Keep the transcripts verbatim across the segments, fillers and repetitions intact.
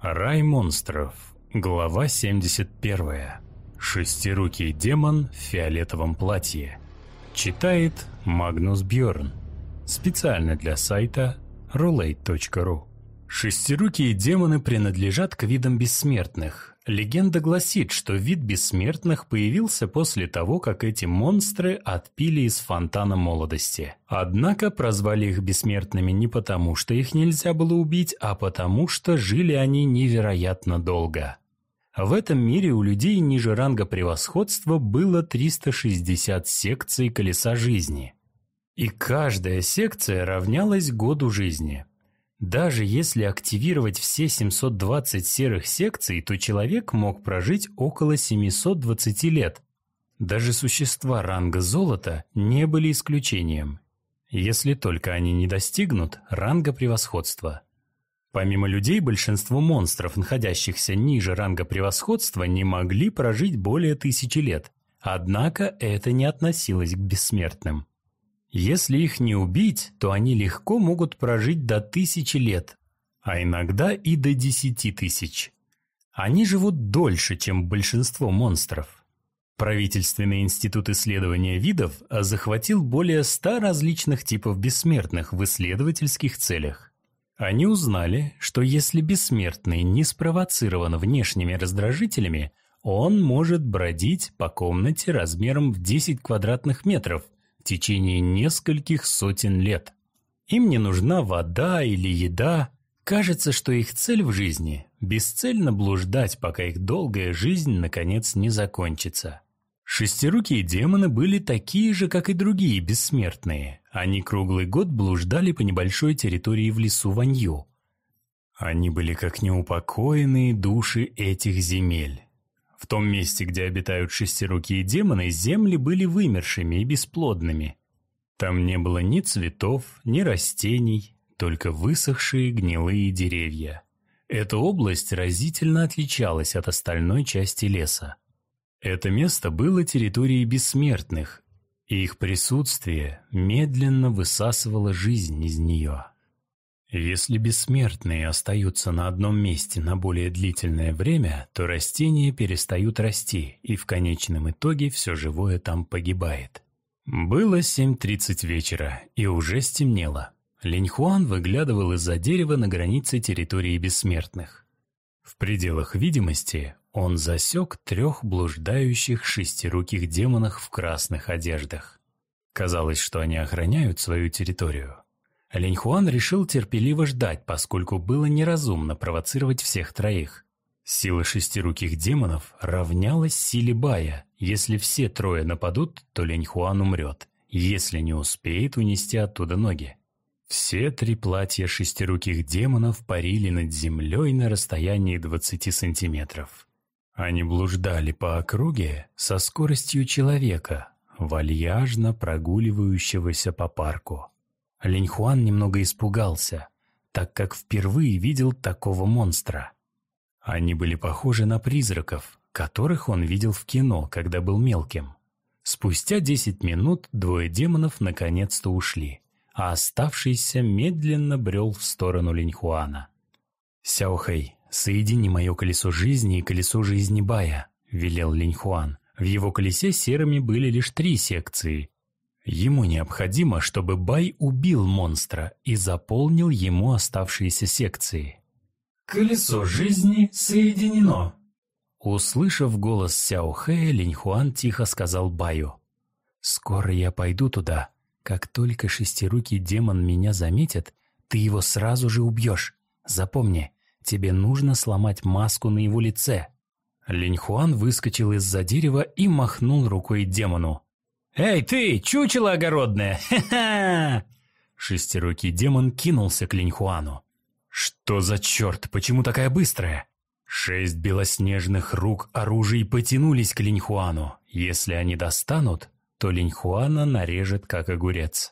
Рай монстров. Глава семьдесят первая. Шестирукий демон в фиолетовом платье. Читает Магнус Бьорн. Специально для сайта рулейт точка ру. Шестирукие демоны принадлежат к видам бессмертных. Легенда гласит, что вид бессмертных появился после того, как эти монстры отпили из фонтана молодости. Однако прозвали их бессмертными не потому, что их нельзя было убить, а потому, что жили они невероятно долго. В этом мире у людей ниже ранга превосходства было триста шестьдесят секций колеса жизни. И каждая секция равнялась году жизни. Даже если активировать все семьсот двадцать серых секций, то человек мог прожить около семисот двадцати лет. Даже существа ранга золота не были исключением, если только они не достигнут ранга превосходства. Помимо людей, большинство монстров, находящихся ниже ранга превосходства, не могли прожить более тысячи лет. Однако это не относилось к бессмертным. Если их не убить, то они легко могут прожить до тысячи лет, а иногда и до десяти тысяч. Они живут дольше, чем большинство монстров. Правительственный институт исследования видов захватил более ста различных типов бессмертных в исследовательских целях. Они узнали, что если бессмертный не спровоцирован внешними раздражителями, он может бродить по комнате размером в десять квадратных метров в течение нескольких сотен лет. Им не нужна вода или еда. Кажется, что их цель в жизни – бесцельно блуждать, пока их долгая жизнь наконец не закончится. Шестирукие демоны были такие же, как и другие бессмертные. Они круглый год блуждали по небольшой территории в лесу Ванью. Они были как неупокоенные души этих земель. В том месте, где обитают шестирукие демоны, земли были вымершими и бесплодными. Там не было ни цветов, ни растений, только высохшие гнилые деревья. Эта область разительно отличалась от остальной части леса. Это место было территорией бессмертных, и их присутствие медленно высасывало жизнь из нее. Если бессмертные остаются на одном месте на более длительное время, то растения перестают расти, и в конечном итоге все живое там погибает. Было семь тридцать вечера, и уже стемнело. Линьхуан выглядывал из-за дерева на границе территории бессмертных. В пределах видимости он засек трех блуждающих шестируких демонов в красных одеждах. Казалось, что они охраняют свою территорию. Линьхуан решил терпеливо ждать, поскольку было неразумно провоцировать всех троих. Сила шестируких демонов равнялась силе Бая. Если все трое нападут, то Линьхуан умрет, если не успеет унести оттуда ноги. Все три платья шестируких демонов парили над землей на расстоянии двадцати сантиметров. Они блуждали по округе со скоростью человека, вальяжно прогуливающегося по парку. Линьхуан немного испугался, так как впервые видел такого монстра. Они были похожи на призраков, которых он видел в кино, когда был мелким. Спустя десять минут двое демонов наконец-то ушли, а оставшийся медленно брел в сторону Линьхуана. «Сяохэй, соедини мое колесо жизни и колесо жизни Бая», — велел Линьхуан. В его колесе серыми были лишь три секции. Ему необходимо, чтобы Бай убил монстра и заполнил ему оставшиеся секции. «Колесо жизни соединено». Услышав голос Сяохэя, Линьхуан тихо сказал Баю: «Скоро я пойду туда. Как только шестирукий демон меня заметит, ты его сразу же убьешь. Запомни, тебе нужно сломать маску на его лице». Линьхуан выскочил из-за дерева и махнул рукой демону. «Эй ты, чучело огородное! Ха-ха!» Шестирукий демон кинулся к Линьхуану. «Что за черт? Почему такая быстрая?» Шесть белоснежных рук оружий потянулись к Линьхуану. Если они достанут, то Линьхуана нарежет как огурец.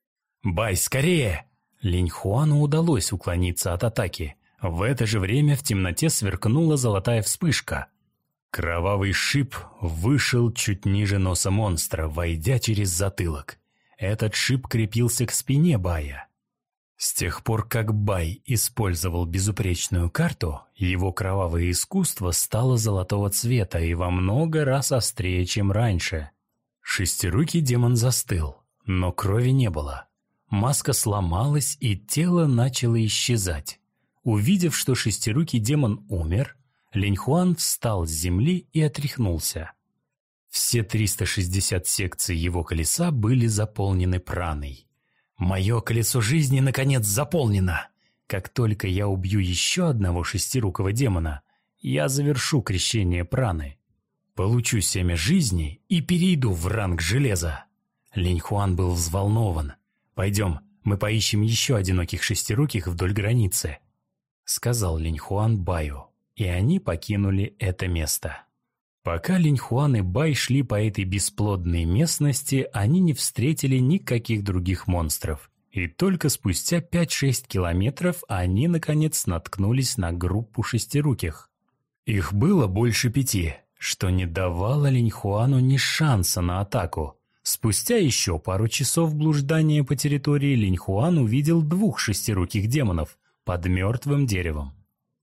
«Бай, скорее!» Линьхуану удалось уклониться от атаки. В это же время в темноте сверкнула золотая вспышка. Кровавый шип вышел чуть ниже носа монстра, войдя через затылок. Этот шип крепился к спине Бая. С тех пор, как Бай использовал безупречную карту, его кровавое искусство стало золотого цвета и во много раз острее, чем раньше. Шестирукий демон застыл, но крови не было. Маска сломалась, и тело начало исчезать. Увидев, что шестирукий демон умер, Линьхуан встал с земли и отряхнулся. Все триста шестьдесят секций его колеса были заполнены праной. «Мое колесо жизни, наконец, заполнено! Как только я убью еще одного шестирукого демона, я завершу крещение праны. Получу семя жизни и перейду в ранг железа». Линьхуан был взволнован. «Пойдем, мы поищем еще одиноких шестируких вдоль границы», — сказал Линьхуан Баю, и они покинули это место. Пока Линьхуан и Бай шли по этой бесплодной местности, они не встретили никаких других монстров, и только спустя пять-шесть километров они, наконец, наткнулись на группу шестируких. Их было больше пяти, что не давало Линьхуану ни шанса на атаку. Спустя еще пару часов блуждания по территории Линьхуан увидел двух шестируких демонов под мертвым деревом.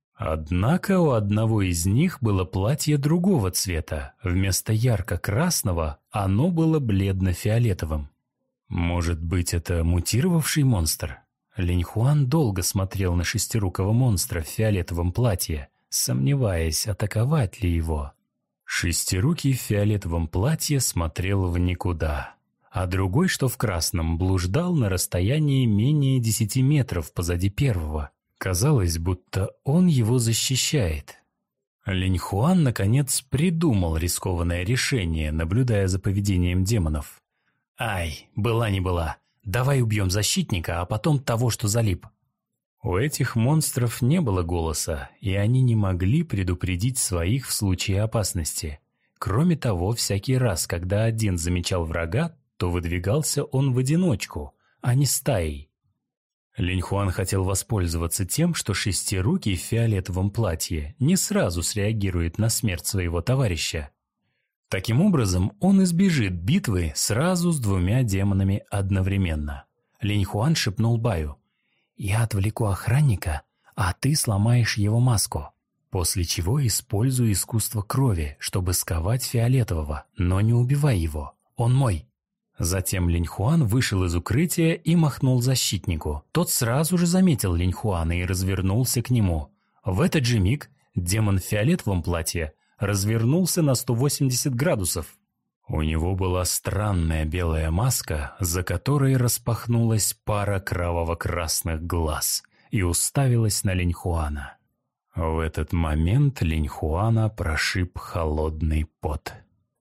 Однако у одного из них было платье другого цвета. Вместо ярко-красного оно было бледно-фиолетовым. Может быть, это мутировавший монстр? Линьхуан долго смотрел на шестирукого монстра в фиолетовом платье, сомневаясь, атаковать ли его. Шестирукий в фиолетовом платье смотрел в никуда, а другой, что в красном, блуждал на расстоянии менее десяти метров позади первого. Казалось, будто он его защищает. Линьхуан, наконец, придумал рискованное решение, наблюдая за поведением демонов. «Ай, была не была. Давай убьем защитника, а потом того, что залип». У этих монстров не было голоса, и они не могли предупредить своих в случае опасности. Кроме того, всякий раз, когда один замечал врага, то выдвигался он в одиночку, а не стаей. Линьхуан хотел воспользоваться тем, что шестирукий в фиолетовом платье не сразу среагирует на смерть своего товарища. Таким образом, он избежит битвы сразу с двумя демонами одновременно. Линьхуан шепнул Баю: «Я отвлеку охранника, а ты сломаешь его маску, после чего используй искусство крови, чтобы сковать фиолетового, но не убивай его, он мой». Затем Линьхуан вышел из укрытия и махнул защитнику. Тот сразу же заметил Линьхуана и развернулся к нему. В этот же миг демон в фиолетовом платье развернулся на сто восемьдесят градусов. У него была странная белая маска, за которой распахнулась пара кроваво-красных глаз и уставилась на Линьхуана. В этот момент Линьхуана прошиб холодный пот.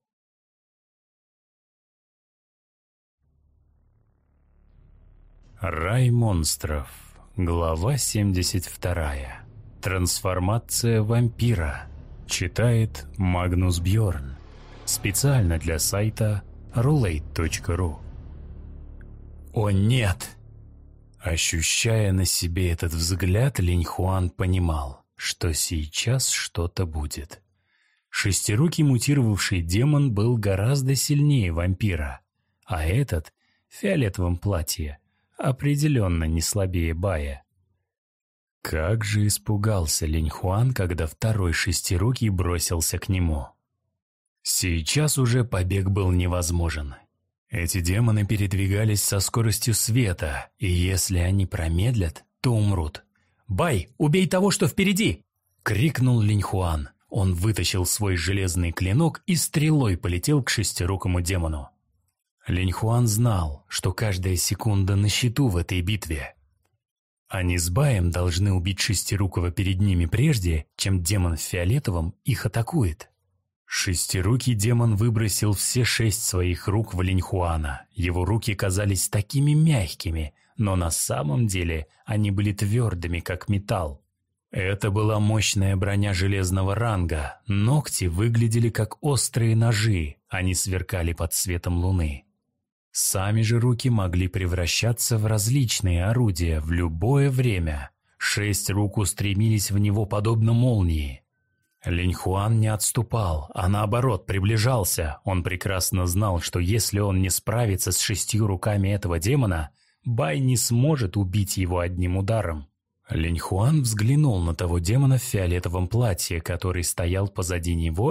Рай монстров. Глава семьдесят два. Трансформация вампира. Читает Магнус Бьорн. Специально для сайта рулейт точка ру. О нет! Ощущая на себе этот взгляд, Линьхуан понимал, что сейчас что-то будет. Шестирукий мутировавший демон был гораздо сильнее вампира, а этот, в фиолетовом платье, определенно не слабее Бая. Как же испугался Линьхуан, когда второй шестирукий бросился к нему. Сейчас уже побег был невозможен. Эти демоны передвигались со скоростью света, и если они промедлят, то умрут. «Бай, убей того, что впереди!» — крикнул Линьхуан. Он вытащил свой железный клинок и стрелой полетел к шестирукому демону. Линьхуан знал, что каждая секунда на счету в этой битве. Они с Баем должны убить шестирукого перед ними прежде, чем демон в фиолетовом их атакует. Шестирукий демон выбросил все шесть своих рук в Линьхуана. Его руки казались такими мягкими, но на самом деле они были твердыми, как металл. Это была мощная броня железного ранга, ногти выглядели как острые ножи, они сверкали под светом луны. Сами же руки могли превращаться в различные орудия в любое время. Шесть рук устремились в него подобно молнии. Линьхуан не отступал, а наоборот приближался. Он прекрасно знал, что если он не справится с шестью руками этого демона, Бай не сможет убить его одним ударом. Линьхуан взглянул на того демона в фиолетовом платье, который стоял позади него,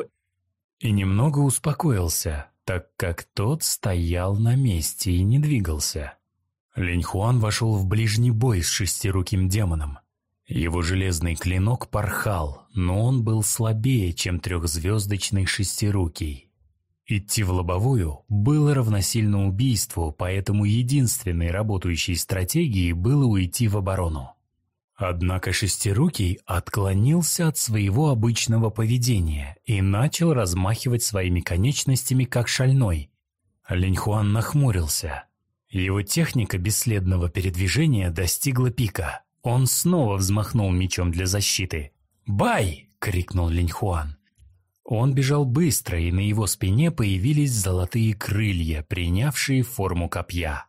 и немного успокоился, так как тот стоял на месте и не двигался. Линьхуан вошел в ближний бой с шестируким демоном. Его железный клинок порхал, но он был слабее, чем трехзвездочный шестирукий. Идти в лобовую было равносильно убийству, поэтому единственной работающей стратегией было уйти в оборону. Однако шестирукий отклонился от своего обычного поведения и начал размахивать своими конечностями как шальной. Линьхуан нахмурился. Его техника бесследного передвижения достигла пика. Он снова взмахнул мечом для защиты. «Бай!» — крикнул Линьхуан. Он бежал быстро, и на его спине появились золотые крылья, принявшие форму копья.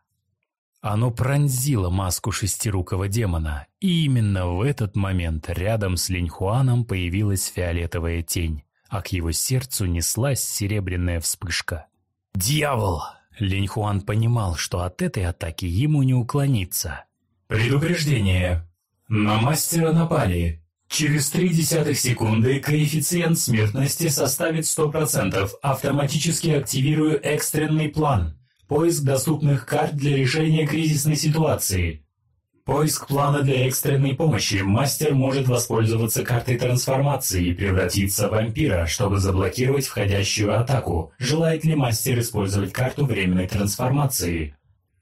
Оно пронзило маску шестирукого демона, и именно в этот момент рядом с Линьхуаном появилась фиолетовая тень, а к его сердцу неслась серебряная вспышка. «Дьявол!» Линьхуан понимал, что от этой атаки ему не уклониться. Предупреждение. На мастера напали. Через три десятых секунды коэффициент смертности составит сто процентов. Автоматически активирую экстренный план. Поиск доступных карт для решения кризисной ситуации. Поиск плана для экстренной помощи. Мастер может воспользоваться картой трансформации и превратиться в вампира, чтобы заблокировать входящую атаку. Желает ли мастер использовать карту временной трансформации?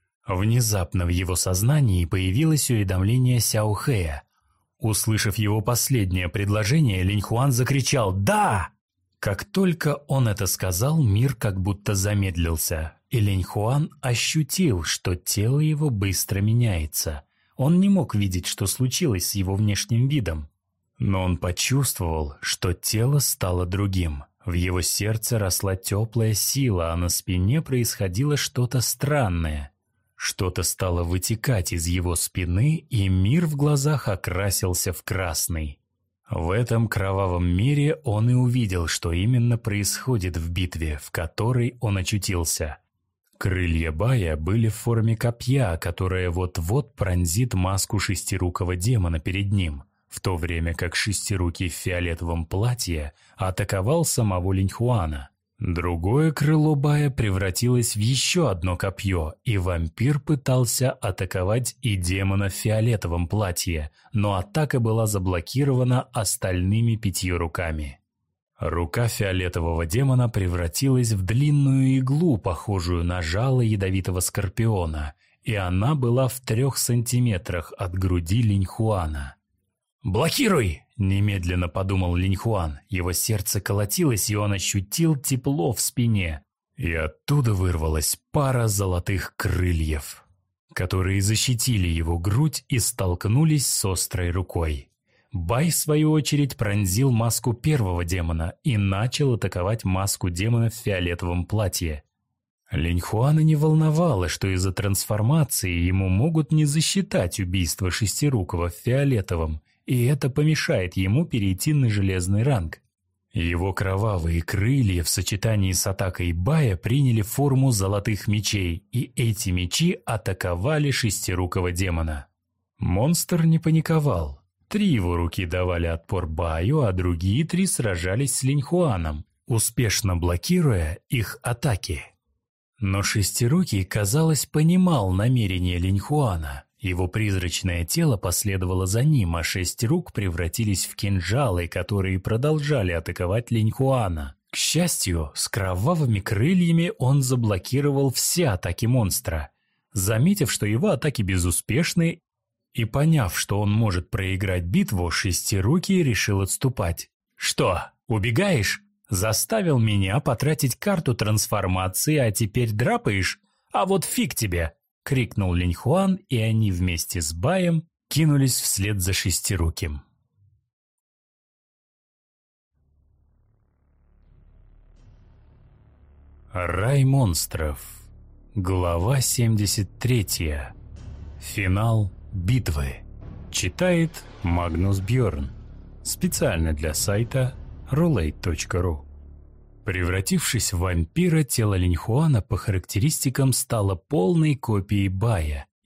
Внезапно в его сознании появилось уведомление Сяо Хэя. Услышав его последнее предложение, Линьхуан закричал «Да!». Как только он это сказал, мир как будто замедлился, и Линьхуан ощутил, что тело его быстро меняется. Он не мог видеть, что случилось с его внешним видом. Но он почувствовал, что тело стало другим. В его сердце росла теплая сила, а на спине происходило что-то странное. Что-то стало вытекать из его спины, и мир в глазах окрасился в красный. В этом кровавом мире он и увидел, что именно происходит в битве, в которой он очутился. Крылья Бая были в форме копья, которое вот-вот пронзит маску шестирукого демона перед ним, в то время как шестирукий в фиолетовом платье атаковал самого Линьхуана. Другое крыло Бая превратилось в еще одно копье, и вампир пытался атаковать и демона в фиолетовом платье, но атака была заблокирована остальными пятью руками. Рука фиолетового демона превратилась в длинную иглу, похожую на жало ядовитого скорпиона, и она была в трех сантиметрах от груди Линьхуана. «Блокируй!» – немедленно подумал Линьхуан. Его сердце колотилось, и он ощутил тепло в спине. И оттуда вырвалась пара золотых крыльев, которые защитили его грудь и столкнулись с острой рукой. Бай, в свою очередь, пронзил маску первого демона и начал атаковать маску демона в фиолетовом платье. Линьхуана не волновало, что из-за трансформации ему могут не засчитать убийство шестирукого в фиолетовом, и это помешает ему перейти на железный ранг. Его кровавые крылья в сочетании с атакой Бая приняли форму золотых мечей, и эти мечи атаковали шестирукого демона. Монстр не паниковал. Три его руки давали отпор Баю, а другие три сражались с Линьхуаном, успешно блокируя их атаки. Но шестирукий, казалось, понимал намерения Линьхуана. Его призрачное тело последовало за ним, а шесть рук превратились в кинжалы, которые продолжали атаковать Линьхуана. К счастью, с кровавыми крыльями он заблокировал все атаки монстра. Заметив, что его атаки безуспешны, и поняв, что он может проиграть битву, шестирукий решил отступать. «Что, убегаешь? Заставил меня потратить карту трансформации, а теперь драпаешь? А вот фиг тебе!» — крикнул Линьхуан, и они вместе с Баем кинулись вслед за шестируким. Рай монстров. Глава семьдесят третья. Финал битвы. Читает Магнус Бьорн. Специально для сайта рулейт точка ру. Превратившись в вампира, тело Линьхуана по характеристикам стало полной копией Бая.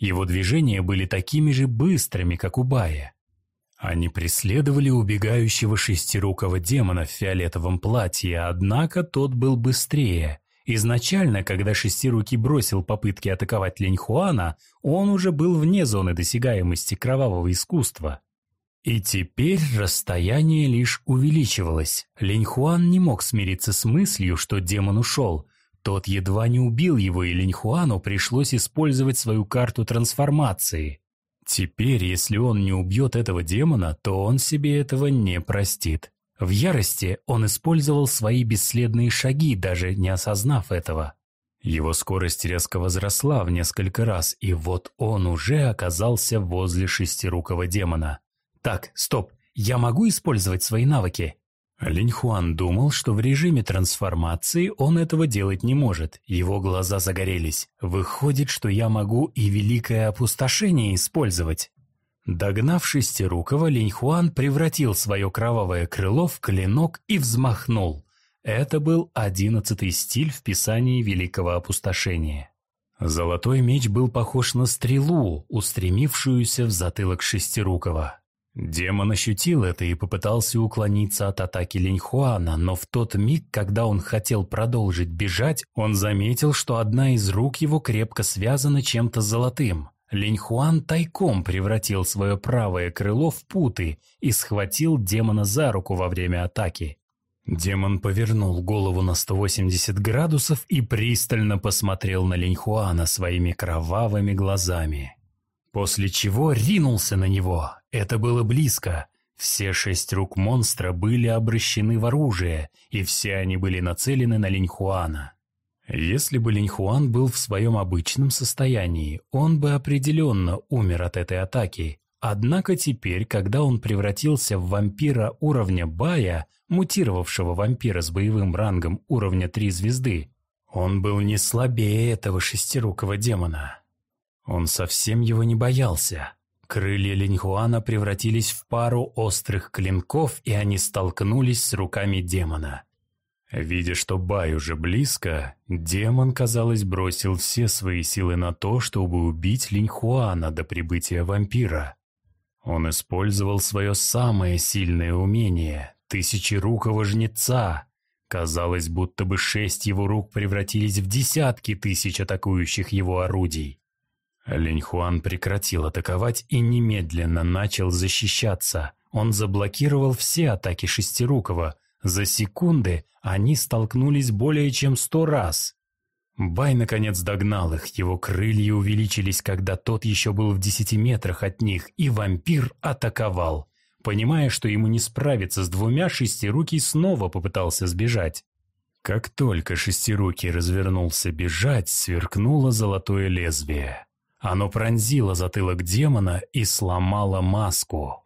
Его движения были такими же быстрыми, как у Бая. Они преследовали убегающего шестирукого демона в фиолетовом платье, однако тот был быстрее. Изначально, когда Шестирукий бросил попытки атаковать Линьхуана, он уже был вне зоны досягаемости кровавого искусства. И теперь расстояние лишь увеличивалось. Линьхуан не мог смириться с мыслью, что демон ушел. Тот едва не убил его, и Линьхуану пришлось использовать свою карту трансформации. Теперь, если он не убьет этого демона, то он себе этого не простит. В ярости он использовал свои бесследные шаги, даже не осознав этого. Его скорость резко возросла в несколько раз, и вот он уже оказался возле шестирукого демона. «Так, стоп, я могу использовать свои навыки?» Линьхуан думал, что в режиме трансформации он этого делать не может. Его глаза загорелись. «Выходит, что я могу и Великое Опустошение использовать». Догнав Шестирукого, Линьхуан превратил свое кровавое крыло в клинок и взмахнул. Это был одиннадцатый стиль в писании Великого Опустошения. Золотой меч был похож на стрелу, устремившуюся в затылок Шестирукого. Демон ощутил это и попытался уклониться от атаки Линьхуана, но в тот миг, когда он хотел продолжить бежать, он заметил, что одна из рук его крепко связана чем-то золотым. Линьхуан тайком превратил свое правое крыло в путы и схватил демона за руку во время атаки. Демон повернул голову на сто восемьдесят градусов и пристально посмотрел на Линьхуана своими кровавыми глазами. После чего ринулся на него. Это было близко. Все шесть рук монстра были обращены в оружие, и все они были нацелены на Линьхуана. Если бы Линьхуан был в своем обычном состоянии, он бы определенно умер от этой атаки. Однако теперь, когда он превратился в вампира уровня Бая, мутировавшего вампира с боевым рангом уровня три звезды, он был не слабее этого шестирукого демона. Он совсем его не боялся. Крылья Линьхуана превратились в пару острых клинков, и они столкнулись с руками демона. Видя, что Бай уже близко, демон, казалось, бросил все свои силы на то, чтобы убить Линьхуана до прибытия вампира. Он использовал свое самое сильное умение – тысячерукого жнеца. Казалось, будто бы шесть его рук превратились в десятки тысяч атакующих его орудий. Линьхуан прекратил атаковать и немедленно начал защищаться. Он заблокировал все атаки Шестирукого. За секунды они столкнулись более чем сто раз. Бай наконец догнал их, его крылья увеличились, когда тот еще был в десяти метрах от них, и вампир атаковал. Понимая, что ему не справиться с двумя, Шестирукий снова попытался сбежать. Как только Шестирукий развернулся бежать, сверкнуло золотое лезвие. Оно пронзило затылок демона и сломало маску.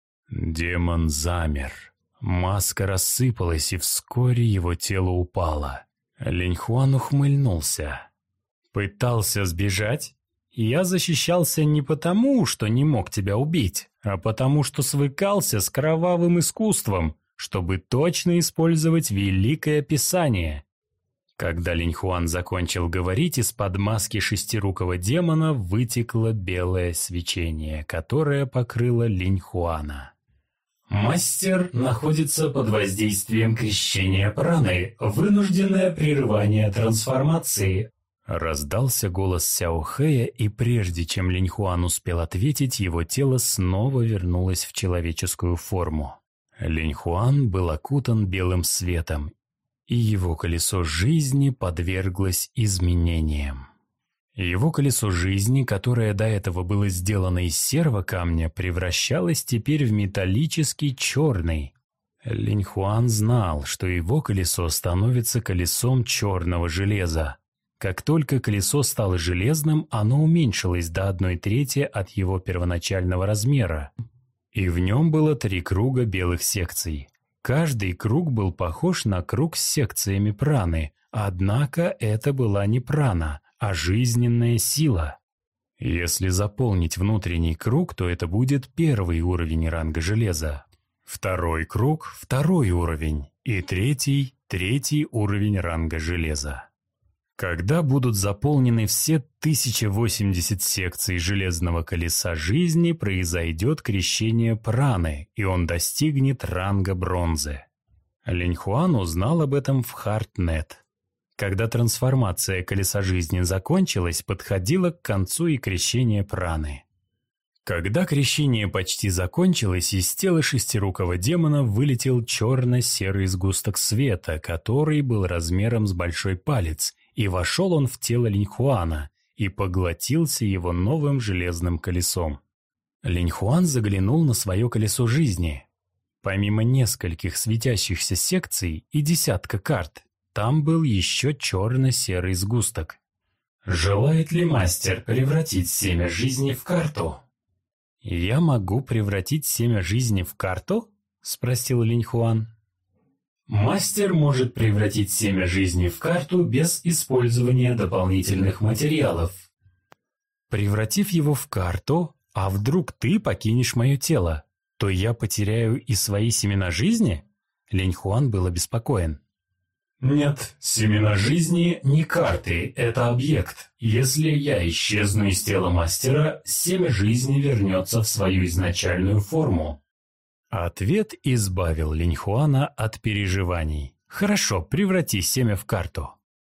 Демон замер. Маска рассыпалась, и вскоре его тело упало. Линьхуан ухмыльнулся. «Пытался сбежать? Я защищался не потому, что не мог тебя убить, а потому, что свыкался с кровавым искусством, чтобы точно использовать Великое Писание». Когда Линьхуан закончил говорить, из-под маски шестирукого демона вытекло белое свечение, которое покрыло Линьхуана. Мастер находится под воздействием крещения праны, вынужденное прерывание трансформации. Раздался голос Сяо Хэя, и прежде чем Линьхуан успел ответить, его тело снова вернулось в человеческую форму. Линьхуан был окутан белым светом, и его колесо жизни подверглось изменениям. Его колесо жизни, которое до этого было сделано из серого камня, превращалось теперь в металлический черный. Линьхуан знал, что его колесо становится колесом черного железа. Как только колесо стало железным, оно уменьшилось до одной трети от его первоначального размера. И в нем было три круга белых секций. Каждый круг был похож на круг с секциями праны, однако это была не прана, а жизненная сила. Если заполнить внутренний круг, то это будет первый уровень ранга железа. Второй круг – второй уровень. И третий – третий уровень ранга железа. Когда будут заполнены все тысяча восемьдесят секций Железного Колеса Жизни, произойдет крещение праны, и он достигнет ранга бронзы. Линьхуан узнал об этом в Хартнет. Когда трансформация Колеса Жизни закончилась, подходило к концу и крещение праны. Когда крещение почти закончилось, из тела шестирукого демона вылетел черно-серый сгусток света, который был размером с большой палец, и вошел он в тело Линьхуана и поглотился его новым железным колесом. Линьхуан заглянул на свое колесо жизни. Помимо нескольких светящихся секций и десятка карт, там был еще черно-серый сгусток. Желает ли мастер превратить семя жизни в карту? «Я могу превратить семя жизни в карту?» – спросил Линьхуан. Мастер может превратить семя жизни в карту без использования дополнительных материалов. Превратив его в карту, а вдруг ты покинешь мое тело, то я потеряю и свои семена жизни? Линьхуан был обеспокоен. Нет, семена жизни не карты, это объект. Если я исчезну из тела мастера, семя жизни вернется в свою изначальную форму. Ответ избавил Линьхуана от переживаний. «Хорошо, преврати семя в карту».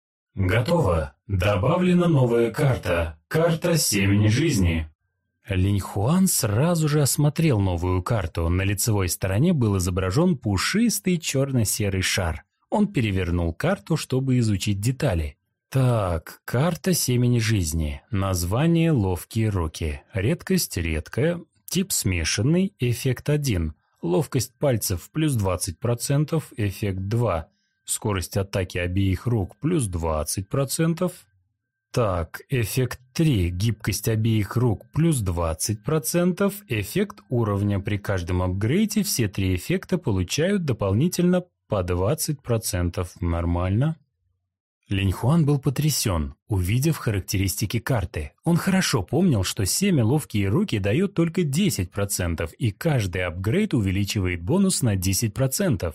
Готово. Добавлена новая карта. Карта семени жизни. Линьхуан сразу же осмотрел новую карту. На лицевой стороне был изображен пушистый черно-серый шар. Он перевернул карту, чтобы изучить детали. Так, карта семени жизни. Название «Ловкие руки». Редкость редкая. Тип смешанный. Эффект один. Ловкость пальцев плюс двадцать процентов, эффект два. Скорость атаки обеих рук плюс двадцать процентов. Так, эффект три. Гибкость обеих рук плюс двадцать процентов. Эффект уровня. При каждом апгрейде все три эффекта получают дополнительно по двадцать процентов. Нормально. Линьхуан был потрясен, увидев характеристики карты. Он хорошо помнил, что семя «Ловкие руки» дает только десять процентов, и каждый апгрейд увеличивает бонус на десять процентов.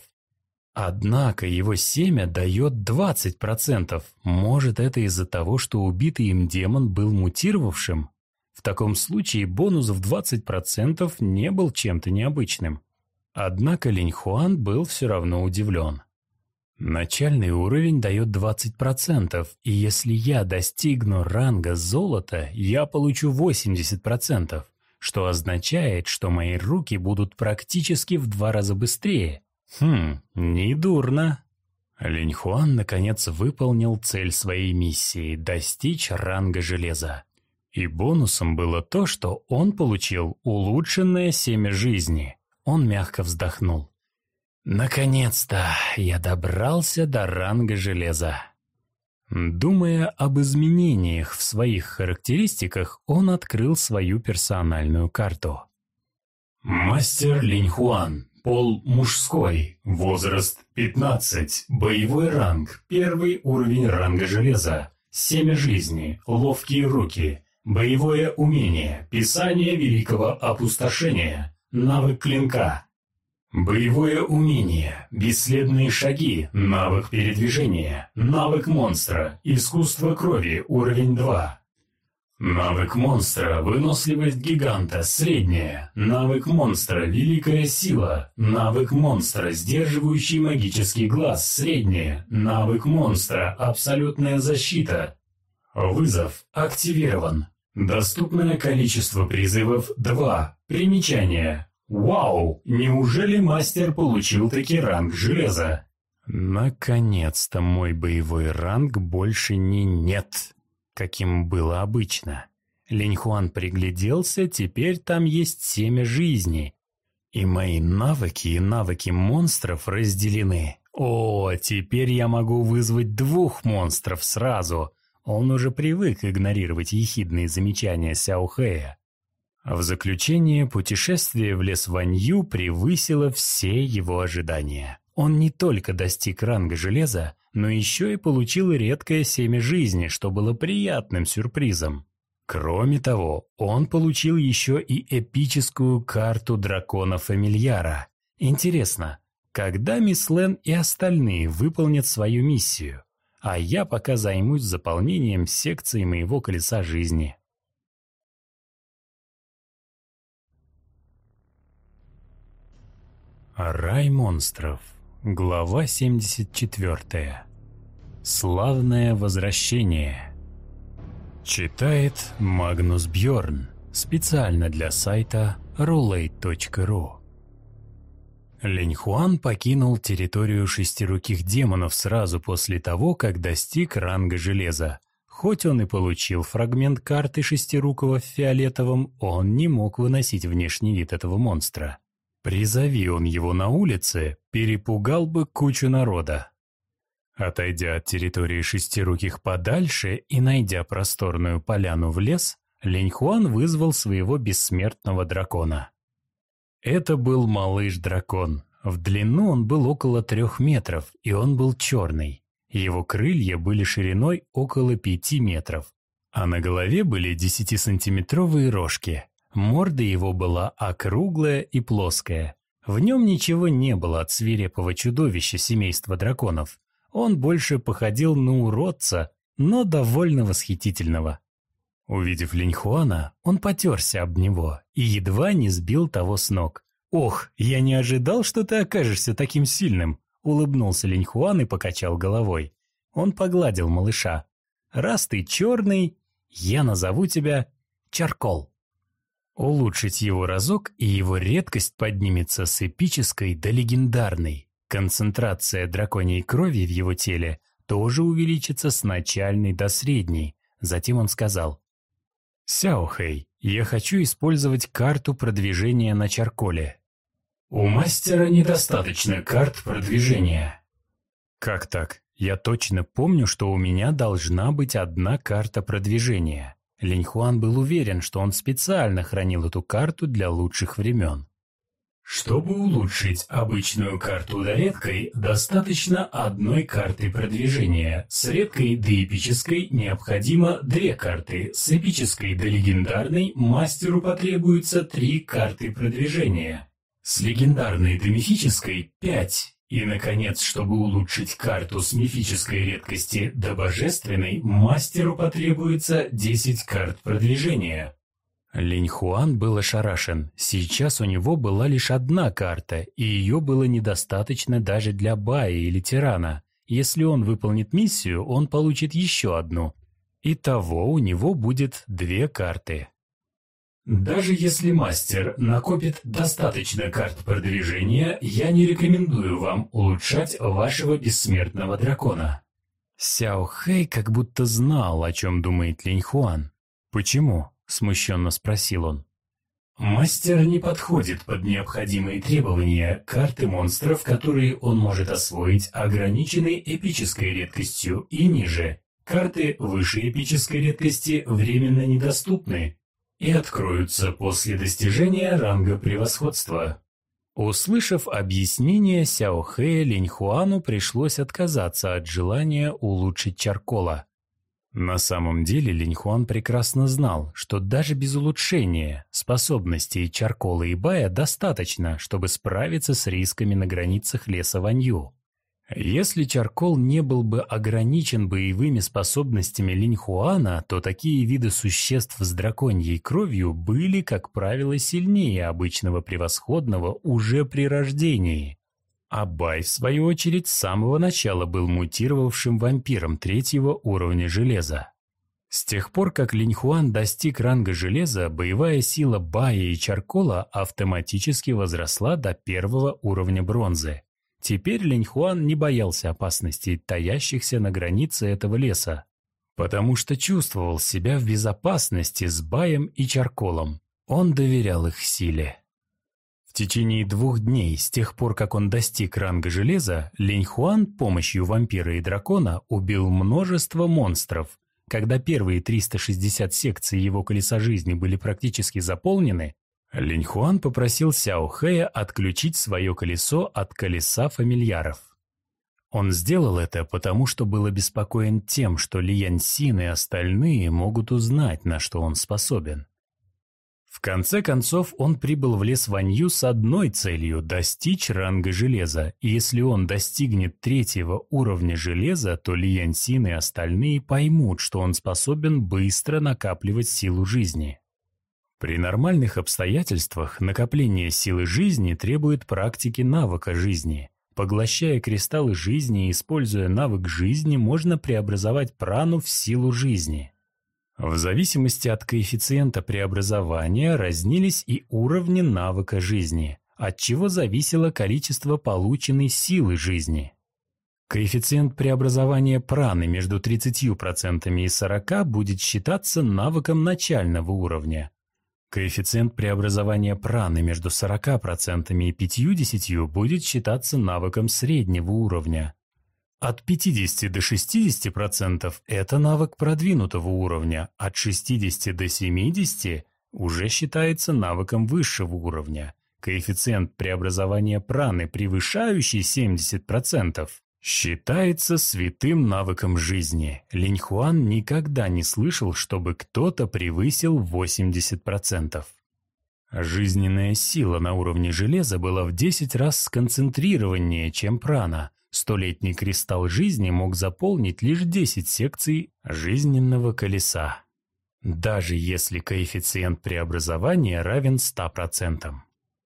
Однако его семя дает двадцать процентов. Может, это из-за того, что убитый им демон был мутировавшим? В таком случае бонус в двадцать процентов не был чем-то необычным. Однако Линьхуан был все равно удивлен. Начальный уровень дает двадцать процентов, и если я достигну ранга золота, я получу восемьдесят процентов, что означает, что мои руки будут практически в два раза быстрее. Хм, недурно. Линьхуан наконец выполнил цель своей миссии – достичь ранга железа. И бонусом было то, что он получил улучшенное семя жизни. Он мягко вздохнул. Наконец-то я добрался до ранга железа. Думая об изменениях в своих характеристиках, он открыл свою персональную карту. Мастер Линьхуан. Пол мужской. Возраст пятнадцать. Боевой ранг. Первый уровень ранга железа. Семя жизни. Ловкие руки. Боевое умение. Писание великого опустошения. Навык клинка. Боевое умение, бесследные шаги, навык передвижения, навык монстра, искусство крови, уровень два. Навык монстра, выносливость гиганта, средняя, навык монстра, великая сила, навык монстра, сдерживающий магический глаз, средняя, навык монстра, абсолютная защита. Вызов активирован. Доступное количество призывов два. Примечание. Вау! Неужели мастер получил таки ранг железа? Наконец-то мой боевой ранг больше не нет, каким было обычно. Линьхуан пригляделся, теперь там есть семя жизни. И мои навыки и навыки монстров разделены. О, теперь я могу вызвать двух монстров сразу. Он уже привык игнорировать ехидные замечания Сяохэя. В заключение, путешествие в лес Ванью превысило все его ожидания. Он не только достиг ранга железа, но еще и получил редкое семя жизни, что было приятным сюрпризом. Кроме того, он получил еще и эпическую карту дракона-фамильяра. Интересно, когда Мисс Лэн и остальные выполнят свою миссию? а я пока займусь заполнением секции моего колеса жизни. Рай монстров. Глава семьдесят четвёртая. Славное возвращение. Читает Магнус Бьорн. Специально для сайта рулейт точка ру. Линьхуан покинул территорию шестируких демонов сразу после того, как достиг ранга железа. Хоть он и получил фрагмент карты шестирукого в фиолетовом, он не мог выносить внешний вид этого монстра. Призови он его на улице, перепугал бы кучу народа. Отойдя от территории шестируких подальше и найдя просторную поляну в лес, Линьхуан вызвал своего бессмертного дракона. Это был малыш-дракон. В длину он был около трех метров, и он был черный. Его крылья были шириной около пяти метров, а на голове были десятисантиметровые рожки. Морда его была округлая и плоская. В нем ничего не было от свирепого чудовища семейства драконов. Он больше походил на уродца, но довольно восхитительного. Увидев Линьхуана, он потерся об него и едва не сбил того с ног. «Ох, я не ожидал, что ты окажешься таким сильным!» — улыбнулся Линьхуан и покачал головой. Он погладил малыша. «Раз ты черный, я назову тебя Чаркол». Улучшить его разок, и его редкость поднимется с эпической до легендарной. Концентрация драконьей крови в его теле тоже увеличится с начальной до средней. Затем он сказал: «Сяохэй, я хочу использовать карту продвижения на Чарколе». У мастера недостаточно карт продвижения. Как так? Я точно помню, что у меня должна быть одна карта продвижения. Линьхуан был уверен, что он специально хранил эту карту для лучших времен. Чтобы улучшить обычную карту до редкой, достаточно одной карты продвижения. С редкой до эпической необходимо две карты. С эпической до легендарной мастеру потребуется три карты продвижения. С легендарной до мифической – пять. И, наконец, чтобы улучшить карту с мифической редкости до божественной, мастеру потребуется десять карт продвижения. Линьхуан был ошарашен. Сейчас у него была лишь одна карта, и ее было недостаточно даже для Бая или Тирана. Если он выполнит миссию, он получит еще одну. Итого у него будет две карты. Даже если мастер накопит достаточно карт продвижения, я не рекомендую вам улучшать вашего бессмертного дракона. Сяохэй как будто знал, о чем думает Линьхуан. «Почему?» – смущенно спросил он. Мастер не подходит под необходимые требования. Карты монстров, которые он может освоить, ограничены эпической редкостью и ниже. Карты выше эпической редкости временно недоступны и откроются после достижения ранга превосходства. Услышав объяснение Сяохэя, Линьхуану пришлось отказаться от желания улучшить Чаркола. На самом деле Линьхуан прекрасно знал, что даже без улучшения способностей Чаркола и Бая достаточно, чтобы справиться с рисками на границах леса Ванью. Если Чаркол не был бы ограничен боевыми способностями Линьхуана, то такие виды существ с драконьей кровью были, как правило, сильнее обычного превосходного уже при рождении. А Бай, в свою очередь, с самого начала был мутировавшим вампиром третьего уровня железа. С тех пор, как Линьхуан достиг ранга железа, боевая сила Бая и Чаркола автоматически возросла до первого уровня бронзы. Теперь Линьхуан не боялся опасностей, таящихся на границе этого леса, потому что чувствовал себя в безопасности с Баем и Чарколом. Он доверял их силе. В течение двух дней, с тех пор, как он достиг ранга железа, Линьхуан помощью вампира и дракона убил множество монстров. Когда первые триста шестьдесят секций его колеса жизни были практически заполнены, Линьхуан попросил Сяохэя отключить свое колесо от колеса фамильяров. Он сделал это потому, что был обеспокоен тем, что Ли Яньсин и остальные могут узнать, на что он способен. В конце концов, он прибыл в лес Ванью с одной целью – достичь ранга железа, и если он достигнет третьего уровня железа, то Ли Яньсин и остальные поймут, что он способен быстро накапливать силу жизни. При нормальных обстоятельствах накопление силы жизни требует практики навыка жизни. Поглощая кристаллы жизни и используя навык жизни, можно преобразовать прану в силу жизни. В зависимости от коэффициента преобразования разнились и уровни навыка жизни, от чего зависело количество полученной силы жизни. Коэффициент преобразования праны между тридцатью процентами и сорока процентами будет считаться навыком начального уровня. Коэффициент преобразования праны между сорока процентами и пятьюдесятью процентами будет считаться навыком среднего уровня. От пятидесяти до шестидесяти процентов это навык продвинутого уровня, от шестидесяти до семидесяти процентов уже считается навыком высшего уровня. Коэффициент преобразования праны, превышающий семьдесят процентов, считается святым навыком жизни. Линь Хуан никогда не слышал, чтобы кто-то превысил восемьдесят процентов. Жизненная сила на уровне железа была в десять раз сконцентрированнее, чем прана. Столетний кристалл жизни мог заполнить лишь десять секций жизненного колеса, даже если коэффициент преобразования равен ста процентам.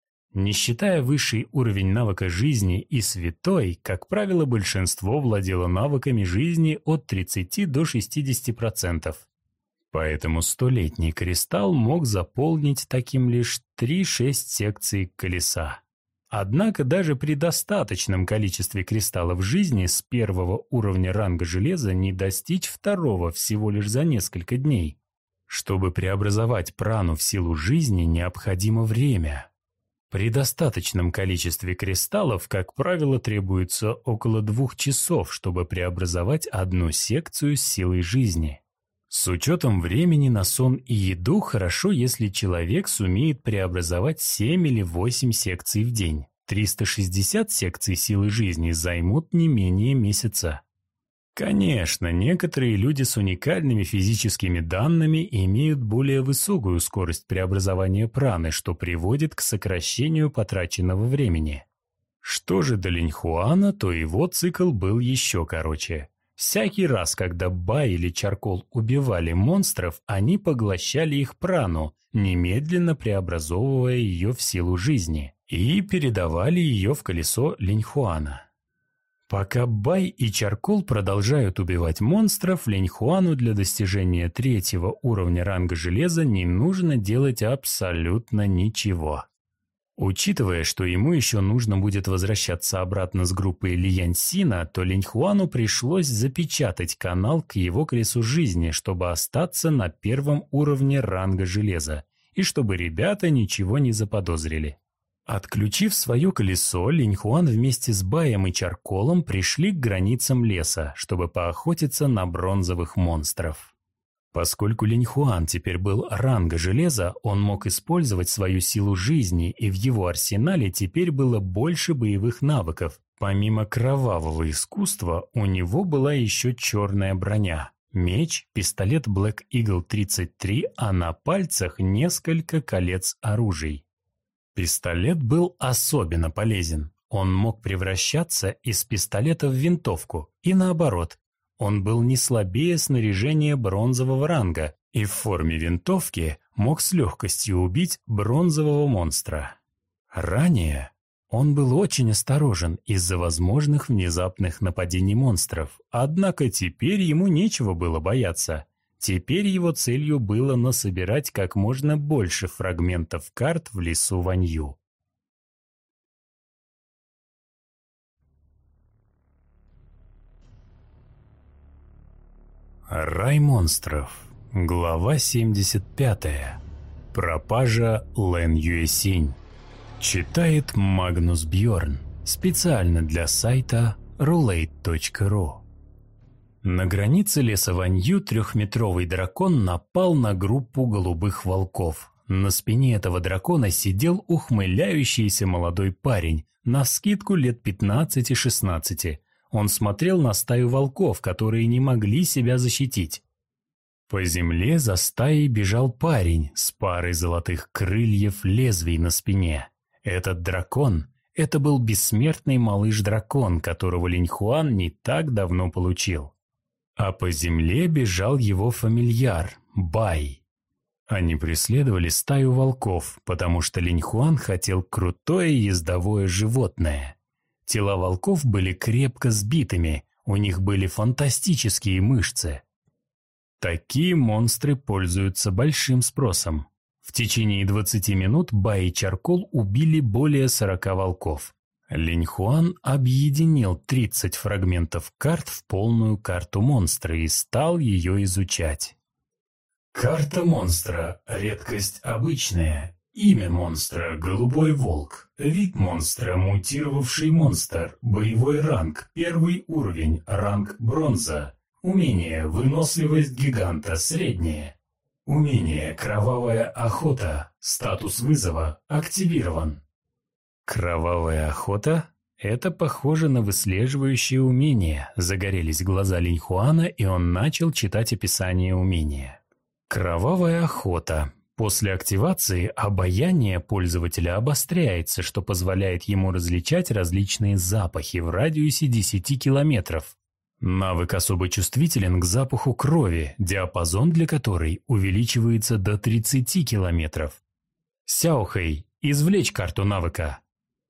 Не считая высший уровень навыка жизни и святой, как правило, большинство владело навыками жизни от тридцати до шестидесяти процентов. Поэтому столетний кристалл мог заполнить таким лишь три-шесть секций колеса. Однако даже при достаточном количестве кристаллов жизни с первого уровня ранга железа не достичь второго всего лишь за несколько дней. Чтобы преобразовать прану в силу жизни, необходимо время. При достаточном количестве кристаллов, как правило, требуется около двух часов, чтобы преобразовать одну секцию с силой жизни. С учетом времени на сон и еду, хорошо, если человек сумеет преобразовать семь или восемь секций в день. триста шестьдесят секций силы жизни займут не менее месяца. Конечно, некоторые люди с уникальными физическими данными имеют более высокую скорость преобразования праны, что приводит к сокращению потраченного времени. Что же до Линь Хуана, то его цикл был еще короче. Всякий раз, когда Бай или Чаркол убивали монстров, они поглощали их прану, немедленно преобразовывая ее в силу жизни, и передавали ее в колесо Линь Хуана. Пока Бай и Чаркол продолжают убивать монстров, Линь Хуану для достижения третьего уровня ранга железа не нужно делать абсолютно ничего. Учитывая, что ему еще нужно будет возвращаться обратно с группой Ли Яньсина, то Линь Хуану пришлось запечатать канал к его колесу жизни, чтобы остаться на первом уровне ранга железа, и чтобы ребята ничего не заподозрили. Отключив свое колесо, Линь Хуан вместе с Баем и Чарколом пришли к границам леса, чтобы поохотиться на бронзовых монстров. Поскольку Линь Хуан теперь был ранга железа, он мог использовать свою силу жизни, и в его арсенале теперь было больше боевых навыков. Помимо кровавого искусства, у него была еще черная броня, меч, пистолет Black Eagle тридцать три, а на пальцах несколько колец оружий. Пистолет был особенно полезен. Он мог превращаться из пистолета в винтовку, и наоборот. Он был не слабее снаряжения бронзового ранга и в форме винтовки мог с легкостью убить бронзового монстра. Ранее он был очень осторожен из-за возможных внезапных нападений монстров, однако теперь ему нечего было бояться. Теперь его целью было насобирать как можно больше фрагментов карт в лесу Ванью. Рай монстров. Глава семьдесят пятая. Пропажа Лэн Юэсинь. Читает Магнус Бьорн. Специально для сайта рулейт точка ру. На границе леса Ванью трехметровый дракон напал на группу голубых волков. На спине этого дракона сидел ухмыляющийся молодой парень, навскидку лет пятнадцати-шестнадцати. Он смотрел на стаю волков, которые не могли себя защитить. По земле за стаей бежал парень с парой золотых крыльев лезвий на спине. Этот дракон – это был бессмертный малыш-дракон, которого Линьхуан не так давно получил. А по земле бежал его фамильяр – Бай. Они преследовали стаю волков, потому что Линьхуан хотел крутое ездовое животное. Тела волков были крепко сбитыми, у них были фантастические мышцы. Такие монстры пользуются большим спросом. В течение двадцати минут Бай и Чаркол убили более сорока волков. Линьхуан объединил тридцать фрагментов карт в полную карту монстра и стал ее изучать. Карта монстра. Редкость обычная. Имя монстра – Голубой Волк. Вид монстра – мутировавший монстр. Боевой ранг – первый уровень, ранг бронза. Умение – выносливость гиганта, среднее. Умение – кровавая охота. Статус вызова активирован. Кровавая охота? Это похоже на выслеживающее умение. Загорелись глаза Линьхуана, и он начал читать описание умения. Кровавая охота. После активации обоняние пользователя обостряется, что позволяет ему различать различные запахи в радиусе десяти километров. Навык особо чувствителен к запаху крови, диапазон для которой увеличивается до тридцати километров. Сяохэй, извлечь карту навыка.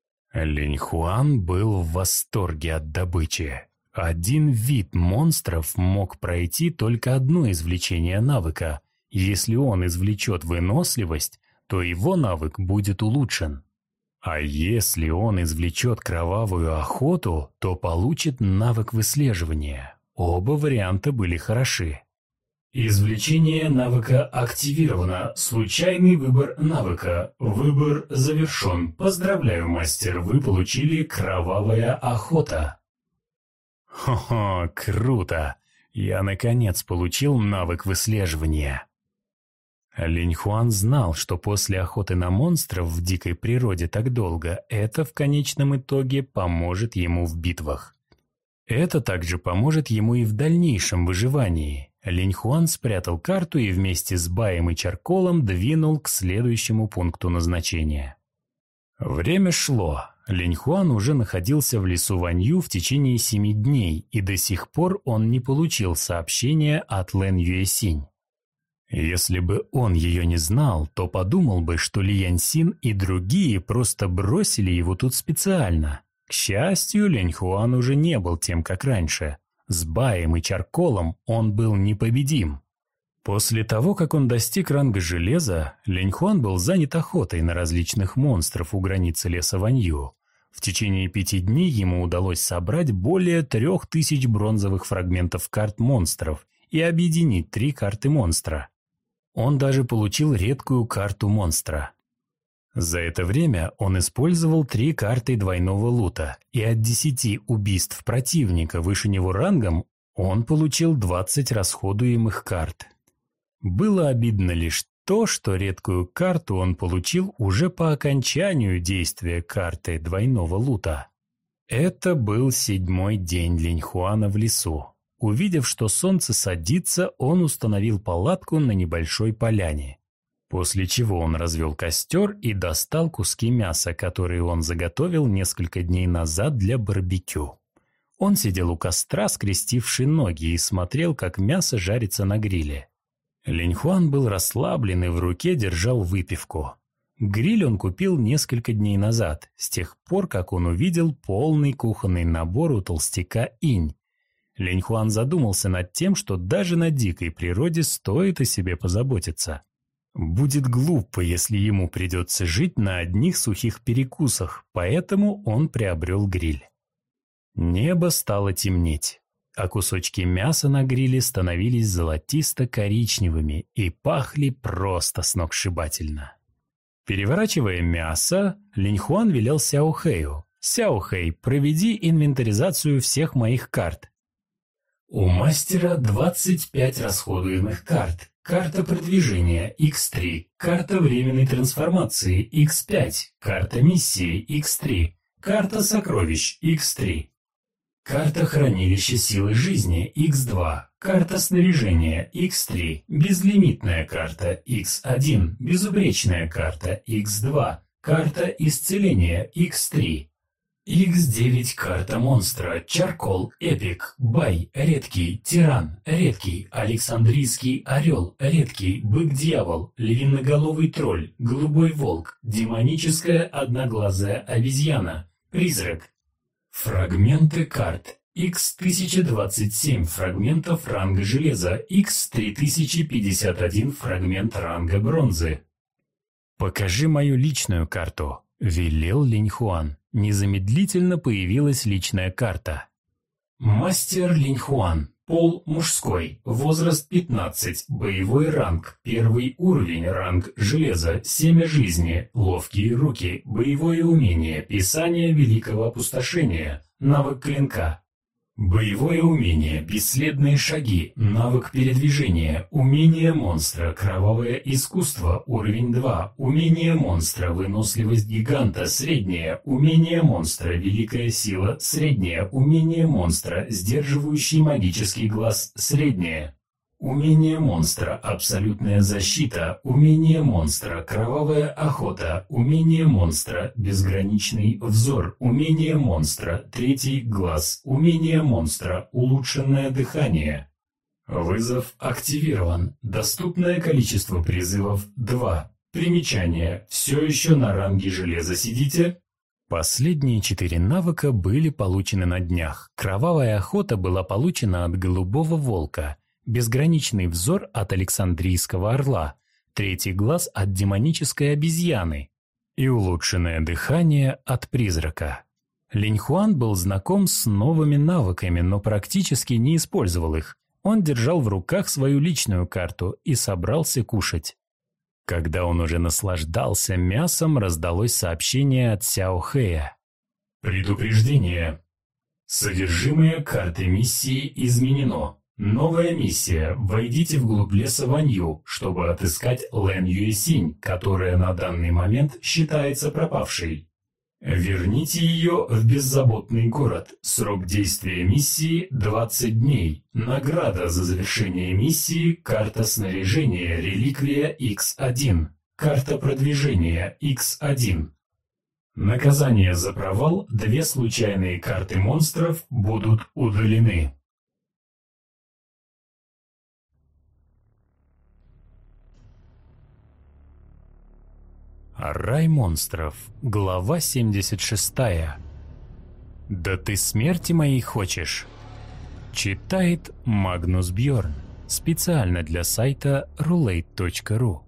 Линьхуан был в восторге от добычи. Один вид монстров мог пройти только одно извлечение навыка. Если он извлечет выносливость, то его навык будет улучшен. А если он извлечет кровавую охоту, то получит навык выслеживания. Оба варианта были хороши. Извлечение навыка активировано. Случайный выбор навыка. Выбор завершен. Поздравляю, мастер, вы получили кровавая охота. Хо-хо, круто! Я наконец получил навык выслеживания. Линьхуан знал, что после охоты на монстров в дикой природе так долго, это в конечном итоге поможет ему в битвах. Это также поможет ему и в дальнейшем выживании. Линьхуан спрятал карту и вместе с Баем и Чарколом двинул к следующему пункту назначения. Время шло. Линьхуан уже находился в лесу Ванью в течение семи дней, и до сих пор он не получил сообщения от Лэн Юэсинь. Если бы он ее не знал, то подумал бы, что Ли Яньсин и другие просто бросили его тут специально. К счастью, Линьхуан уже не был тем, как раньше. С Баем и Чарколом он был непобедим. После того, как он достиг ранга железа, Линьхуан был занят охотой на различных монстров у границы леса Ванью. В течение пяти дней ему удалось собрать более трех тысяч бронзовых фрагментов карт монстров и объединить три карты монстра. Он даже получил редкую карту монстра. За это время он использовал три карты двойного лута, и от десяти убийств противника выше него рангом он получил двадцать расходуемых карт. Было обидно лишь то, что редкую карту он получил уже по окончанию действия карты двойного лута. Это был седьмой день Линьхуана в лесу. Увидев, что солнце садится, он установил палатку на небольшой поляне. После чего он развел костер и достал куски мяса, которые он заготовил несколько дней назад для барбекю. Он сидел у костра, скрестивши ноги, и смотрел, как мясо жарится на гриле. Линьхуан был расслаблен и в руке держал выпивку. Гриль он купил несколько дней назад, с тех пор, как он увидел полный кухонный набор у толстяка Инь. Линьхуан задумался над тем, что даже на дикой природе стоит о себе позаботиться. Будет глупо, если ему придется жить на одних сухих перекусах, поэтому он приобрел гриль. Небо стало темнеть, а кусочки мяса на гриле становились золотисто-коричневыми и пахли просто сногсшибательно. Переворачивая мясо, Линьхуан велел Сяохэю: «Сяохэй, проведи инвентаризацию всех моих карт». У мастера двадцать пять расходуемых карт. Карта продвижения икс три, карта временной трансформации икс пять, карта миссии икс три, карта сокровищ икс три. Карта хранилища силы жизни икс два. Карта снаряжения икс три. Безлимитная карта икс один. Безупречная карта икс два. Карта исцеления икс три. икс девять карта монстра. Чаркол, эпик, бай, редкий, тиран, редкий, Александрийский орел, редкий, бык-дьявол, львиноголовый тролль, голубой волк, демоническая одноглазая обезьяна, призрак. Фрагменты карт. икс тысяча двадцать семь фрагментов ранга железа, икс три тысячи пятьдесят один фрагмент ранга бронзы. «Покажи мою личную карту», — велел Линьхуан. Незамедлительно появилась личная карта. Мастер Линьхуан. Пол мужской. Возраст пятнадцать. Боевой ранг. Первый уровень. Ранг железа. Семя жизни. Ловкие руки. Боевое умение. Писание великого опустошения. Навык клинка. Боевое умение, бесследные шаги, навык передвижения, умение монстра, кровавое искусство, уровень два, умение монстра, выносливость гиганта, среднее, умение монстра, великая сила, среднее, умение монстра, сдерживающий магический глаз, среднее. Умение монстра, абсолютная защита, умение монстра, кровавая охота, умение монстра, безграничный взор, умение монстра, третий глаз, умение монстра, улучшенное дыхание. Вызов активирован. Доступное количество призывов два. Примечание. Все еще на ранге железа сидите? Последние четыре навыка были получены на днях. Кровавая охота была получена от голубого волка. Безграничный взор от Александрийского орла, третий глаз от демонической обезьяны и улучшенное дыхание от призрака. Линьхуан был знаком с новыми навыками, но практически не использовал их. Он держал в руках свою личную карту и собрался кушать. Когда он уже наслаждался мясом, раздалось сообщение от Сяо Хэя. Предупреждение. Содержимое карты миссии изменено. Новая миссия. Войдите вглубь леса Ванью, чтобы отыскать Лэн Юэсинь, которая на данный момент считается пропавшей. Верните ее в беззаботный город. Срок действия миссии двадцать дней. Награда за завершение миссии. Карта снаряжения реликвия икс один. Карта продвижения икс один. Наказание за провал. Две случайные карты монстров будут удалены. Рай монстров. Глава семьдесят шесть. «Да ты смерти моей хочешь?» Читает Магнус Бьорн. Специально для сайта рулейт точка ру.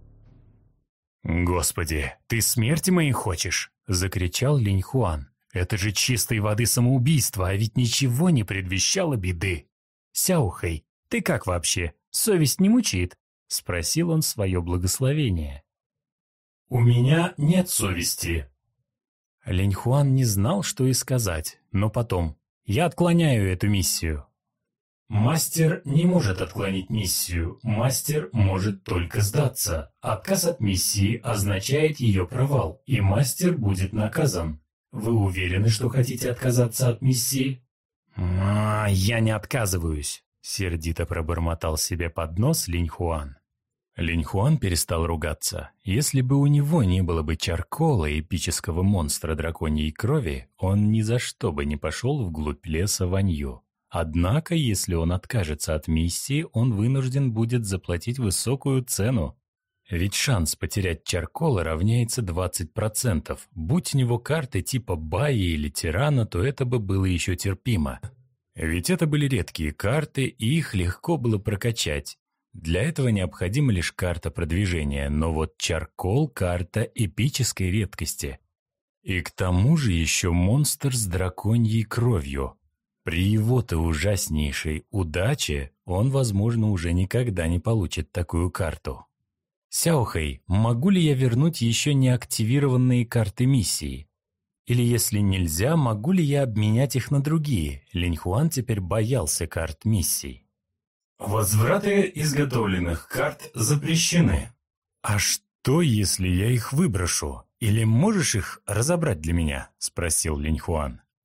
«Господи, ты смерти моей хочешь?» — закричал Линьхуан. «Это же чистой воды самоубийство, а ведь ничего не предвещало беды!» «Сяохэй, ты как вообще? Совесть не мучит?» — спросил он свое благословение. «У меня нет совести». Линьхуан не знал, что и сказать, но потом: «Я отклоняю эту миссию». Мастер не может отклонить миссию, мастер может только сдаться. Отказ от миссии означает ее провал, и мастер будет наказан. Вы уверены, что хотите отказаться от миссии? «А, я не отказываюсь», — сердито пробормотал себе под нос Линьхуан. Линьхуан перестал ругаться. Если бы у него не было бы Чаркола, эпического монстра драконьей крови, он ни за что бы не пошел вглубь леса Ванью. Однако, если он откажется от миссии, он вынужден будет заплатить высокую цену. Ведь шанс потерять Чаркола равняется двадцать процентов. Будь у него карты типа Баи или Тирана, то это бы было еще терпимо. Ведь это были редкие карты, и их легко было прокачать. Для этого необходима лишь карта продвижения, но вот Чаркол – карта эпической редкости. И к тому же еще монстр с драконьей кровью. При его-то ужаснейшей удаче он, возможно, уже никогда не получит такую карту. «Сяохэй, могу ли я вернуть еще не активированные карты миссии? Или если нельзя, могу ли я обменять их на другие?» Линьхуан теперь боялся карт миссий. Возвраты изготовленных карт запрещены. «А что, если я их выброшу? Или можешь их разобрать для меня?» – спросил Линьхуан.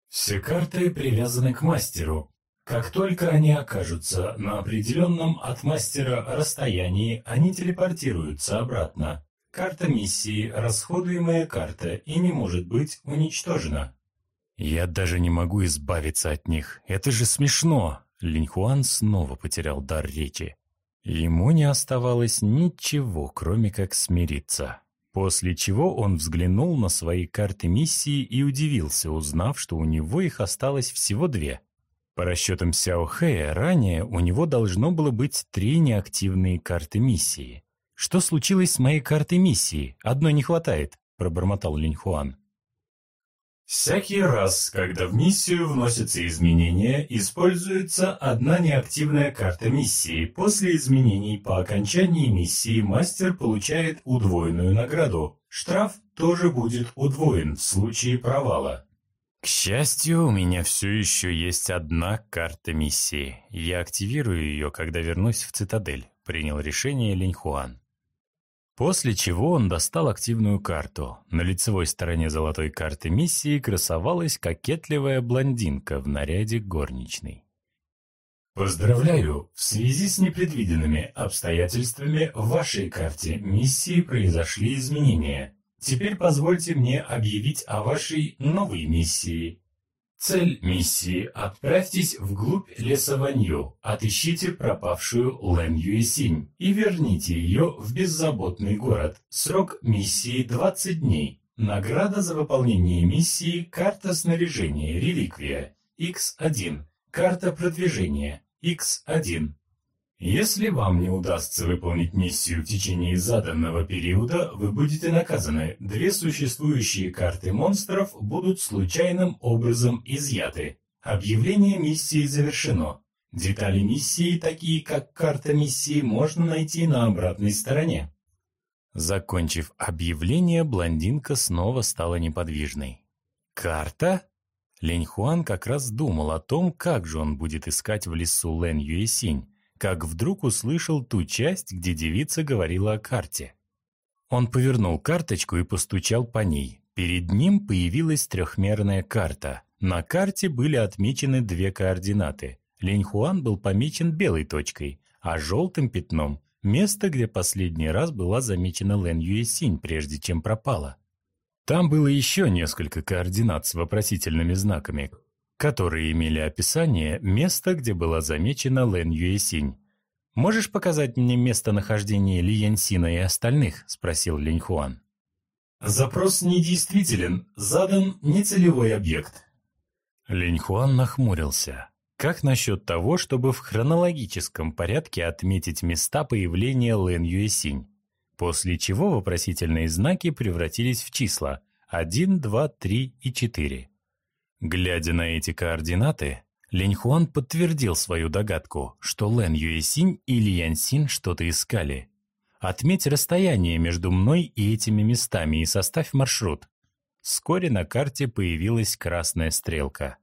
Все карты привязаны к мастеру. Как только они окажутся на определенном от мастера расстоянии, они телепортируются обратно. Карта миссии – расходуемая карта и не может быть уничтожена. Я даже не могу избавиться от них. Это же смешно. Линьхуан снова потерял дар речи. Ему не оставалось ничего, кроме как смириться. После чего он взглянул на свои карты миссии и удивился, узнав, что у него их осталось всего две. По расчетам Сяо Хэя, ранее у него должно было быть три неактивные карты миссии. «Что случилось с моей картой миссии? Одной не хватает», – пробормотал Линьхуан. Всякий раз, когда в миссию вносятся изменения, используется одна неактивная карта миссии. После изменений по окончании миссии мастер получает удвоенную награду. Штраф тоже будет удвоен в случае провала. К счастью, у меня все еще есть одна карта миссии. Я активирую ее, когда вернусь в цитадель, принял решение Линьхуан. После чего он достал активную карту. На лицевой стороне золотой карты миссии красовалась кокетливая блондинка в наряде горничной. Поздравляю! В связи с непредвиденными обстоятельствами в вашей карте миссии произошли изменения. Теперь позвольте мне объявить о вашей новой миссии. Цель миссии – отправьтесь вглубь леса Ванью, отыщите пропавшую Лэн Юэсинь и верните ее в беззаботный город. Срок миссии двадцать дней. Награда за выполнение миссии – карта снаряжения реликвия икс один, карта продвижения икс один. Если вам не удастся выполнить миссию в течение заданного периода, вы будете наказаны. Две существующие карты монстров будут случайным образом изъяты. Объявление миссии завершено. Детали миссии, такие как карта миссии, можно найти на обратной стороне. Закончив объявление, блондинка снова стала неподвижной. «Карта?» Линьхуан как раз думал о том, как же он будет искать в лесу Лэн Юэсинь, как вдруг услышал ту часть, где девица говорила о карте. Он повернул карточку и постучал по ней. Перед ним появилась трехмерная карта. На карте были отмечены две координаты. Линьхуан был помечен белой точкой, а желтым пятном – место, где последний раз была замечена Лэн Юэсинь, прежде чем пропала. Там было еще несколько координат с вопросительными знаками, которые имели описание места, где была замечена Лэн Юэсинь. «Можешь показать мне местонахождение Ли Яньсина и остальных?» – спросил Линьхуан. Запрос недействителен, задан нецелевой объект. Линьхуан нахмурился. Как насчет того, чтобы в хронологическом порядке отметить места появления Лэн Юэсинь? После чего вопросительные знаки превратились в числа один, два, три и четыре. Глядя на эти координаты, Линьхуан подтвердил свою догадку, что Лэн Юэсинь и Ли Яньсин что-то искали. «Отметь расстояние между мной и этими местами и составь маршрут». Вскоре на карте появилась красная стрелка.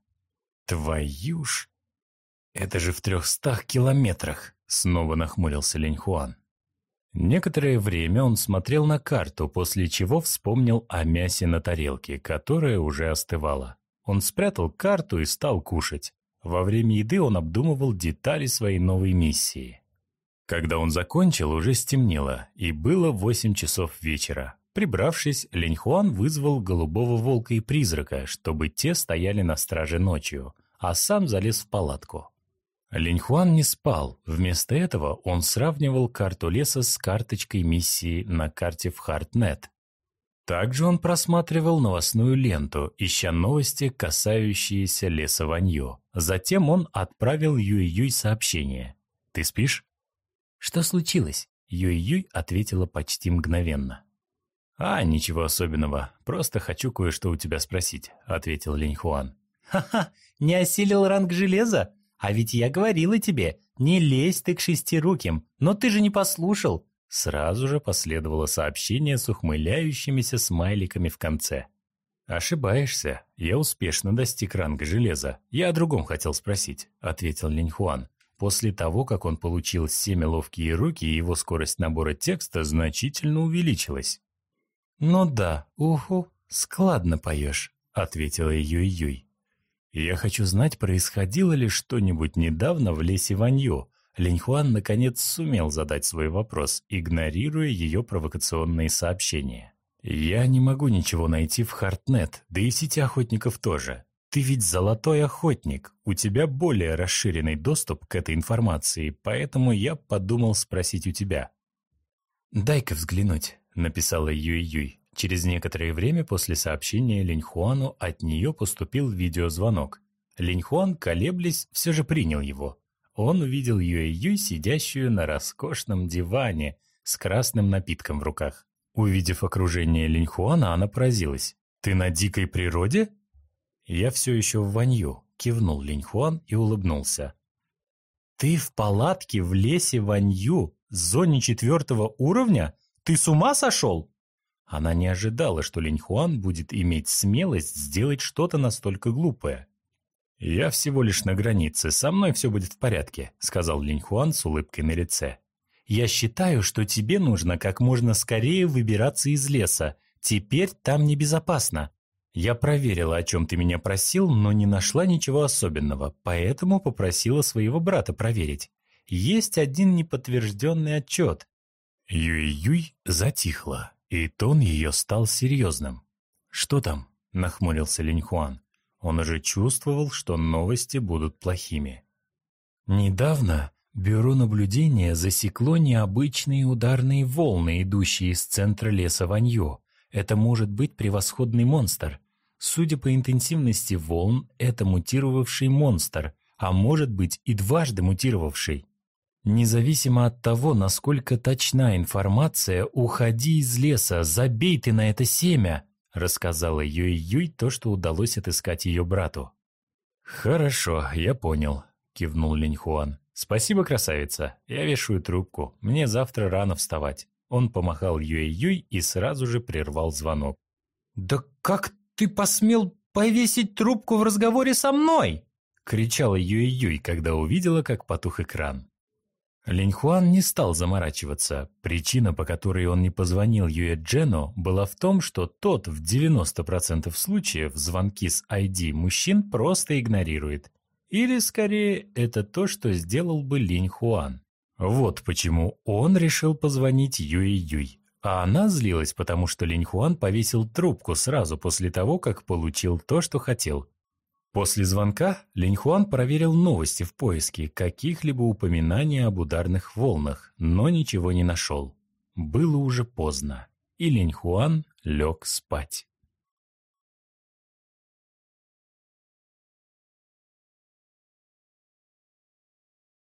«Твою ж! Это же в трехстах километрах!» — снова нахмурился Линьхуан. Некоторое время он смотрел на карту, после чего вспомнил о мясе на тарелке, которое уже остывало. Он спрятал карту и стал кушать. Во время еды он обдумывал детали своей новой миссии. Когда он закончил, уже стемнело, и было восемь часов вечера. Прибравшись, Линьхуан вызвал голубого волка и призрака, чтобы те стояли на страже ночью, а сам залез в палатку. Линьхуан не спал, вместо этого он сравнивал карту леса с карточкой миссии на карте в Хартнет. Также он просматривал новостную ленту, ища новости, касающиеся леса Ванью. Затем он отправил Юй-Юй сообщение. «Ты спишь?» «Что случилось?» Юй-Юй ответила почти мгновенно. «А, ничего особенного, просто хочу кое-что у тебя спросить», — ответил Линьхуан. «Ха-ха, не осилил ранг железа? А ведь я говорила тебе, не лезь ты к шестируким, но ты же не послушал». Сразу же последовало сообщение с ухмыляющимися смайликами в конце. «Ошибаешься, я успешно достиг ранга железа. Я о другом хотел спросить», — ответил Линьхуан. После того, как он получил семь ловкие руки, его скорость набора текста значительно увеличилась. «Ну да, уху, складно поешь», — ответила Юй-Юй. Я хочу знать, происходило ли что-нибудь недавно в лесе Ванью. Линьхуан наконец сумел задать свой вопрос, игнорируя ее провокационные сообщения. «Я не могу ничего найти в Хартнет, да и сети охотников тоже. Ты ведь золотой охотник, у тебя более расширенный доступ к этой информации, поэтому я подумал спросить у тебя». «Дай-ка взглянуть», — написала Юй-Юй. Через некоторое время после сообщения Линьхуану от нее поступил видеозвонок. Линьхуан, колеблясь, все же принял его. Он увидел Юй-Юй, сидящую на роскошном диване с красным напитком в руках. Увидев окружение Линьхуана, она поразилась. «Ты на дикой природе?» «Я все еще в Ванью», — кивнул Линьхуан и улыбнулся. «Ты в палатке в лесе Ванью, в зоне четвертого уровня? Ты с ума сошел?» Она не ожидала, что Линьхуан будет иметь смелость сделать что-то настолько глупое. «Я всего лишь на границе, со мной все будет в порядке», — сказал Линьхуан с улыбкой на лице. «Я считаю, что тебе нужно как можно скорее выбираться из леса. Теперь там небезопасно. Я проверила, о чем ты меня просил, но не нашла ничего особенного, поэтому попросила своего брата проверить. Есть один неподтвержденный отчет». Юй-Юй затихла, и тон ее стал серьезным. «Что там?» – нахмурился Линьхуан. Он уже чувствовал, что новости будут плохими. «Недавно бюро наблюдения засекло необычные ударные волны, идущие из центра леса Ванью. Это может быть превосходный монстр. Судя по интенсивности волн, это мутировавший монстр, а может быть и дважды мутировавший. Независимо от того, насколько точна информация, уходи из леса, забей ты на это семя», рассказала Юй-Юй то, что удалось отыскать ее брату. «Хорошо, я понял», кивнул Линьхуан. «Спасибо, красавица, я вешаю трубку, мне завтра рано вставать». Он помахал Юй-Юй и сразу же прервал звонок. «Да как ты посмел повесить трубку в разговоре со мной?» кричала Юй-Юй, когда увидела, как потух экран. Линьхуан не стал заморачиваться. Причина, по которой он не позвонил Юэ-Джену, была в том, что тот в девяноста процентах случаев звонки с ай ди мужчин просто игнорирует. Или, скорее, это то, что сделал бы Линьхуан. Вот почему он решил позвонить Юэ-Юй. А она злилась, потому что Линьхуан повесил трубку сразу после того, как получил то, что хотел. После звонка Линьхуан проверил новости в поиске каких-либо упоминаний об ударных волнах, но ничего не нашел. Было уже поздно, и Линьхуан лег спать.